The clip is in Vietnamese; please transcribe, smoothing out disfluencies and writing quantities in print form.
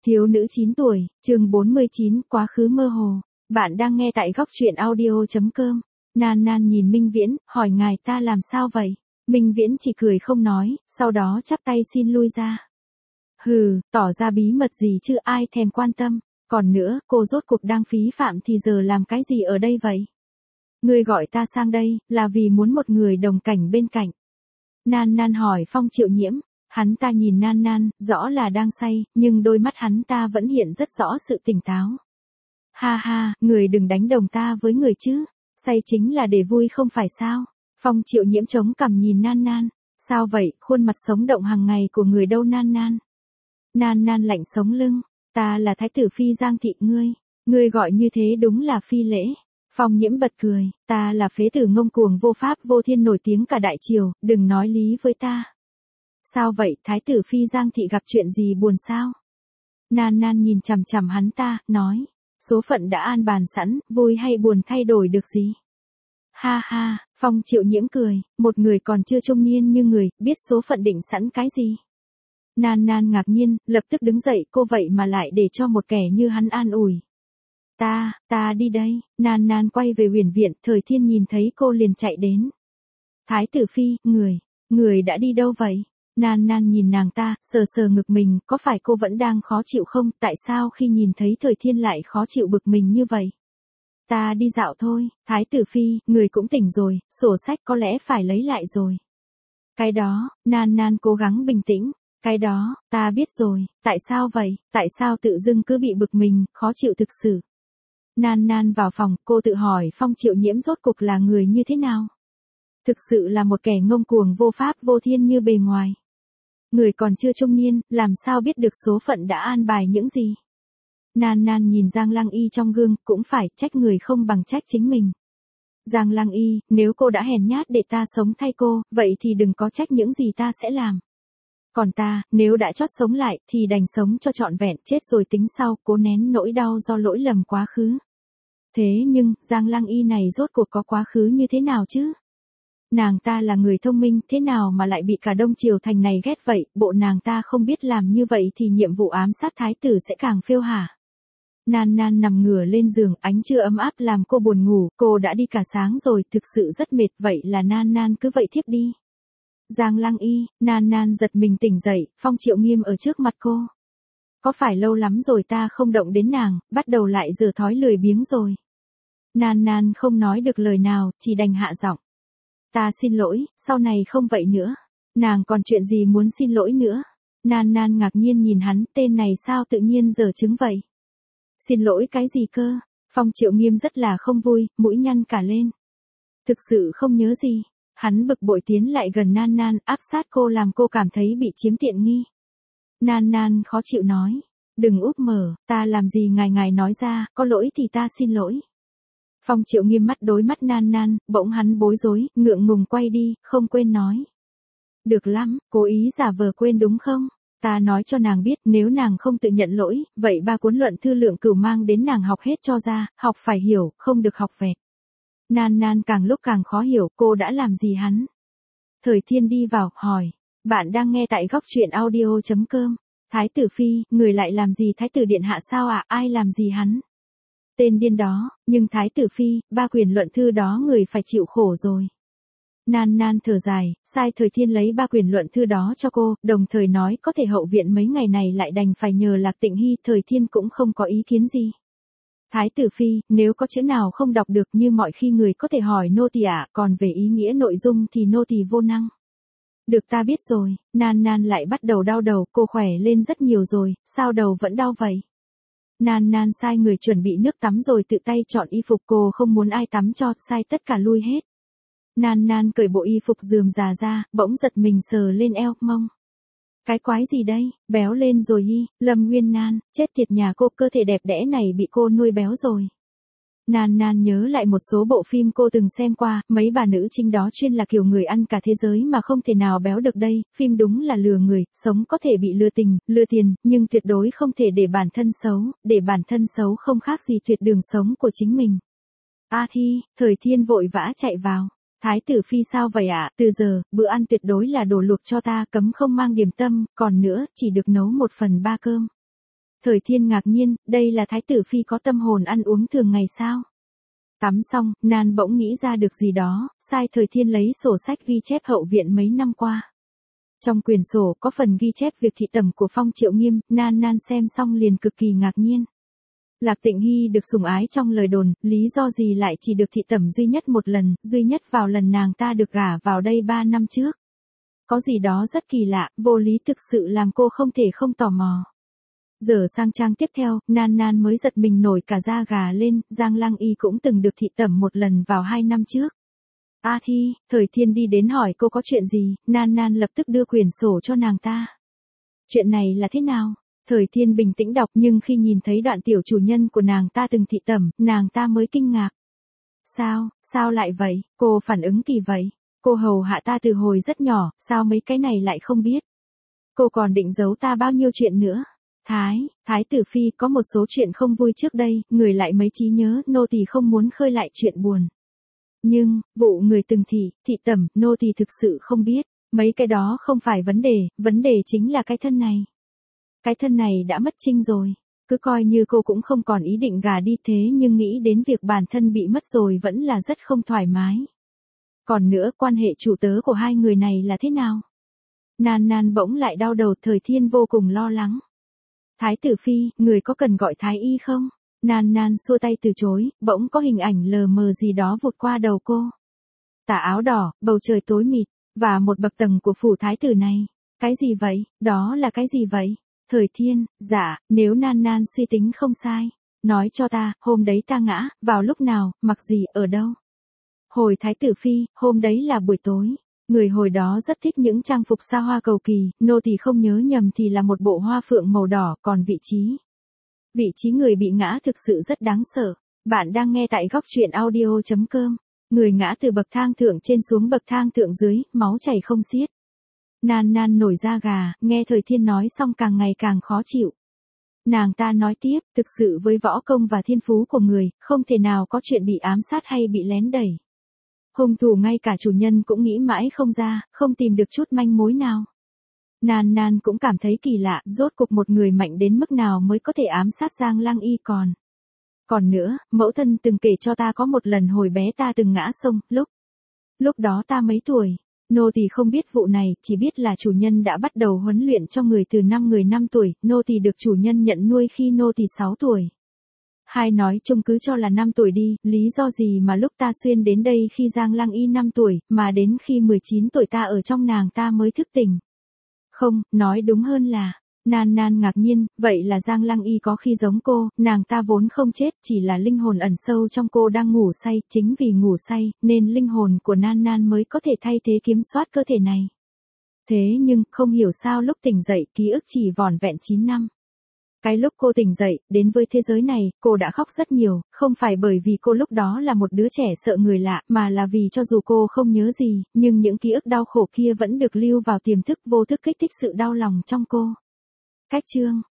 Thiếu nữ 9 tuổi, chương 49, quá khứ mơ hồ. Bạn đang nghe tại góc truyện audio.com. Nan Nan nhìn Minh Viễn, hỏi ngài ta làm sao vậy? Minh Viễn chỉ cười không nói, sau đó chắp tay xin lui ra. Hừ, tỏ ra bí mật gì chứ ai thèm quan tâm. Còn nữa, cô rốt cuộc đang phí phạm thì giờ làm cái gì ở đây vậy? Ngươi gọi ta sang đây, là vì muốn một người đồng cảnh bên cạnh. Nan Nan hỏi Phong Triệu Nhiễm. Hắn ta nhìn Nan Nan, rõ là đang say, nhưng đôi mắt hắn ta vẫn hiện rất rõ sự tỉnh táo. Ha ha, người đừng đánh đồng ta với người chứ. Say chính là để vui không phải sao? Phong Triệu Nhiễm chống cằm nhìn Nan Nan. Sao vậy, khuôn mặt sống động hàng ngày của người đâu Nan Nan? Nan Nan lạnh sống lưng. Ta là thái tử phi Giang thị ngươi. Ngươi gọi như thế đúng là phi lễ. Phong Nhiễm bật cười. Ta là phế tử ngông cuồng vô pháp vô thiên nổi tiếng cả đại triều, đừng nói lý với ta. Sao vậy, thái tử phi Giang thị gặp chuyện gì buồn sao? Nan Nan nhìn chằm chằm hắn ta, nói. Số phận đã an bàn sẵn, vui hay buồn thay đổi được gì? Ha ha, Phong Triệu Nhiễm cười, một người còn chưa trung niên như người, biết số phận định sẵn cái gì? Nan Nan ngạc nhiên, lập tức đứng dậy, cô vậy mà lại để cho một kẻ như hắn an ủi. Ta đi đây. Nan Nan quay về huyền viện, Thời Thiên nhìn thấy cô liền chạy đến. Thái tử phi, người đã đi đâu vậy? Nan Nan nhìn nàng ta, sờ sờ ngực mình, có phải cô vẫn đang khó chịu không? Tại sao khi nhìn thấy Thời Thiên lại khó chịu bực mình như vậy? Ta đi dạo thôi. Thái tử phi, người cũng tỉnh rồi, sổ sách có lẽ phải lấy lại rồi. Cái đó, Nan Nan cố gắng bình tĩnh. Cái đó, ta biết rồi, tại sao vậy? Tại sao tự dưng cứ bị bực mình, khó chịu thực sự? Nan Nan vào phòng, cô tự hỏi Phong Triệu Nhiễm rốt cục là người như thế nào? Thực sự là một kẻ ngông cuồng vô pháp vô thiên như bề ngoài. Người còn chưa trung niên, làm sao biết được số phận đã an bài những gì? Nan Nan nhìn Giang Lăng Y trong gương, cũng phải trách người không bằng trách chính mình. Giang Lăng Y, nếu cô đã hèn nhát để ta sống thay cô, vậy thì đừng có trách những gì ta sẽ làm. Còn ta, nếu đã chót sống lại, thì đành sống cho trọn vẹn, chết rồi tính sau, cố nén nỗi đau do lỗi lầm quá khứ. Thế nhưng, Giang Lăng Y này rốt cuộc có quá khứ như thế nào chứ? Nàng ta là người thông minh, thế nào mà lại bị cả Đông Triều thành này ghét vậy, bộ nàng ta không biết làm như vậy thì nhiệm vụ ám sát thái tử sẽ càng phêu hả? Nan Nan nằm ngửa lên giường, ánh trưa ấm áp làm cô buồn ngủ, cô đã đi cả sáng rồi, thực sự rất mệt, vậy là Nan Nan cứ vậy thiếp đi. Giang Lăng Y, Nan Nan giật mình tỉnh dậy, Phong Triệu Nghiêm ở trước mặt cô. Có phải lâu lắm rồi ta không động đến nàng, bắt đầu lại giờ thói lười biếng rồi. Nan Nan không nói được lời nào, chỉ đành hạ giọng. Ta xin lỗi, sau này không vậy nữa. Nàng còn chuyện gì muốn xin lỗi nữa? Nan Nan ngạc nhiên nhìn hắn, tên này sao tự nhiên giở trứng vậy? Xin lỗi cái gì cơ? Phong Triệu Nghiêm rất là không vui, mũi nhăn cả lên. Thực sự không nhớ gì. Hắn bực bội tiến lại gần Nan Nan, áp sát cô làm cô cảm thấy bị chiếm tiện nghi. Nan Nan khó chịu nói. Đừng úp mở, ta làm gì ngài nói ra, có lỗi thì ta xin lỗi. Phong Triệu Nghiêm mắt đối mắt Nan Nan, bỗng hắn bối rối, ngượng ngùng quay đi, không quên nói. Được lắm, cố ý giả vờ quên đúng không? Ta nói cho nàng biết, nếu nàng không tự nhận lỗi, vậy 3 cuốn luận thư Lượng Cửu mang đến nàng học hết cho ra, học phải hiểu, không được học vẹt. Nan Nan càng lúc càng khó hiểu, cô đã làm gì hắn? Thời Thiên đi vào, hỏi. Bạn đang nghe tại góc truyện audio.com. Thái tử phi, người lại làm gì thái tử điện hạ sao ạ, ai làm gì hắn? Tên điên đó, nhưng thái tử phi, 3 quyền luận thư đó người phải chịu khổ rồi. Nan Nan thở dài, sai Thời Thiên lấy 3 quyền luận thư đó cho cô, đồng thời nói có thể hậu viện mấy ngày này lại đành phải nhờ Lạc Tịnh Hy, Thời Thiên cũng không có ý kiến gì. Thái tử phi, nếu có chữ nào không đọc được như mọi khi người có thể hỏi nô tỳ ạ, còn về ý nghĩa nội dung thì nô tỳ vô năng. Được ta biết rồi. Nan Nan lại bắt đầu đau đầu, cô khỏe lên rất nhiều rồi, sao đầu vẫn đau vậy? Nan Nan sai người chuẩn bị nước tắm rồi tự tay chọn y phục, cô không muốn ai tắm cho, sai tất cả lui hết. Nan Nan cởi bộ y phục rườm rà ra, bỗng giật mình sờ lên eo, mông. Cái quái gì đây, béo lên rồi y, Lâm Nguyên Nan, chết tiệt nhà cô, cơ thể đẹp đẽ này bị cô nuôi béo rồi. Nan Nan nhớ lại một số bộ phim cô từng xem qua, mấy bà nữ chính đó chuyên là kiểu người ăn cả thế giới mà không thể nào béo được đây, phim đúng là lừa người, sống có thể bị lừa tình, lừa tiền, nhưng tuyệt đối không thể để bản thân xấu, để bản thân xấu không khác gì tuyệt đường sống của chính mình. A Thi, Thời Thiên vội vã chạy vào. Thái tử phi sao vậy ạ, từ giờ, bữa ăn tuyệt đối là đồ luộc cho ta, cấm không mang điểm tâm, còn nữa, chỉ được nấu 1/3 cơm. Thời Thiên ngạc nhiên, đây là Thái tử Phi có tâm hồn ăn uống thường ngày sao? Tắm xong, Nan bỗng nghĩ ra được gì đó, sai Thời Thiên lấy sổ sách ghi chép hậu viện mấy năm qua. Trong quyển sổ có phần ghi chép việc thị tẩm của Phong Triệu Nghiêm, Nan xem xong liền cực kỳ ngạc nhiên. Lạc Tịnh Hy được sủng ái trong lời đồn, lý do gì lại chỉ được thị tẩm duy nhất một lần, duy nhất vào lần nàng ta được gả vào đây 3 năm trước. Có gì đó rất kỳ lạ, vô lý thực sự làm cô không thể không tò mò. Giờ sang trang tiếp theo, Nan mới giật mình nổi cả da gà lên, Giang Lăng Y cũng từng được thị tẩm một lần vào 2 năm trước. A Thi, Thời Thiên đi đến hỏi cô có chuyện gì, Nan lập tức đưa quyển sổ cho nàng ta. Chuyện này là thế nào? Thời Thiên bình tĩnh đọc nhưng khi nhìn thấy đoạn tiểu chủ nhân của nàng ta từng thị tẩm, nàng ta mới kinh ngạc. Sao lại vậy? Cô phản ứng kỳ vậy. Cô hầu hạ ta từ hồi rất nhỏ, sao mấy cái này lại không biết? Cô còn định giấu ta bao nhiêu chuyện nữa? Thái tử Phi có một số chuyện không vui trước đây, người lại mấy trí nhớ, nô tỳ không muốn khơi lại chuyện buồn. Nhưng, vụ người từng thị tẩm, nô tỳ thực sự không biết, mấy cái đó không phải vấn đề chính là cái thân này. Cái thân này đã mất trinh rồi, cứ coi như cô cũng không còn ý định gả đi thế nhưng nghĩ đến việc bản thân bị mất rồi vẫn là rất không thoải mái. Còn nữa quan hệ chủ tớ của hai người này là thế nào? Nan bỗng lại đau đầu, Thời Thiên vô cùng lo lắng. Thái tử Phi, người có cần gọi thái y không? Nan xua tay từ chối, bỗng có hình ảnh lờ mờ gì đó vụt qua đầu cô. Tà áo đỏ, bầu trời tối mịt, và một bậc tầng của phủ thái tử này. Cái gì vậy? Đó là cái gì vậy? Thời Thiên, dạ, nếu Nan suy tính không sai. Nói cho ta, hôm đấy ta ngã, vào lúc nào, mặc gì, ở đâu? Hồi Thái tử Phi, hôm đấy là buổi tối. Người hồi đó rất thích những trang phục xa hoa cầu kỳ, nô tỳ không nhớ nhầm thì là một bộ hoa phượng màu đỏ, còn vị trí người bị ngã thực sự rất đáng sợ. Bạn đang nghe tại góc truyện audio.com. Người ngã từ bậc thang thượng trên xuống bậc thang thượng dưới, máu chảy không xiết. Nan nổi da gà, nghe Thời Thiên nói xong càng ngày càng khó chịu. Nàng ta nói tiếp, thực sự với võ công và thiên phú của người, không thể nào có chuyện bị ám sát hay bị lén đẩy. Hung thủ ngay cả chủ nhân cũng nghĩ mãi không ra, không tìm được chút manh mối nào. Nan cũng cảm thấy kỳ lạ, rốt cuộc một người mạnh đến mức nào mới có thể ám sát Giang Lăng Y còn. Còn nữa, mẫu thân từng kể cho ta có một lần hồi bé ta từng ngã sông, lúc đó ta mấy tuổi. Nô tỳ không biết vụ này, chỉ biết là chủ nhân đã bắt đầu huấn luyện cho người từ năm người 5 tuổi, nô tỳ được chủ nhân nhận nuôi khi nô tỳ 6 tuổi. Hai nói chung cứ cho là 5 tuổi đi, lý do gì mà lúc ta xuyên đến đây khi Giang Lăng Y 5 tuổi, mà đến khi 19 tuổi ta ở trong nàng ta mới thức tỉnh. Không, nói đúng hơn là, Nan ngạc nhiên, vậy là Giang Lăng Y có khi giống cô, nàng ta vốn không chết, chỉ là linh hồn ẩn sâu trong cô đang ngủ say, chính vì ngủ say, nên linh hồn của Nan mới có thể thay thế kiểm soát cơ thể này. Thế nhưng, không hiểu sao lúc tỉnh dậy, ký ức chỉ vỏn vẹn 9 năm. Cái lúc cô tỉnh dậy, đến với thế giới này, cô đã khóc rất nhiều, không phải bởi vì cô lúc đó là một đứa trẻ sợ người lạ, mà là vì cho dù cô không nhớ gì, nhưng những ký ức đau khổ kia vẫn được lưu vào tiềm thức vô thức kích thích sự đau lòng trong cô. Cách chương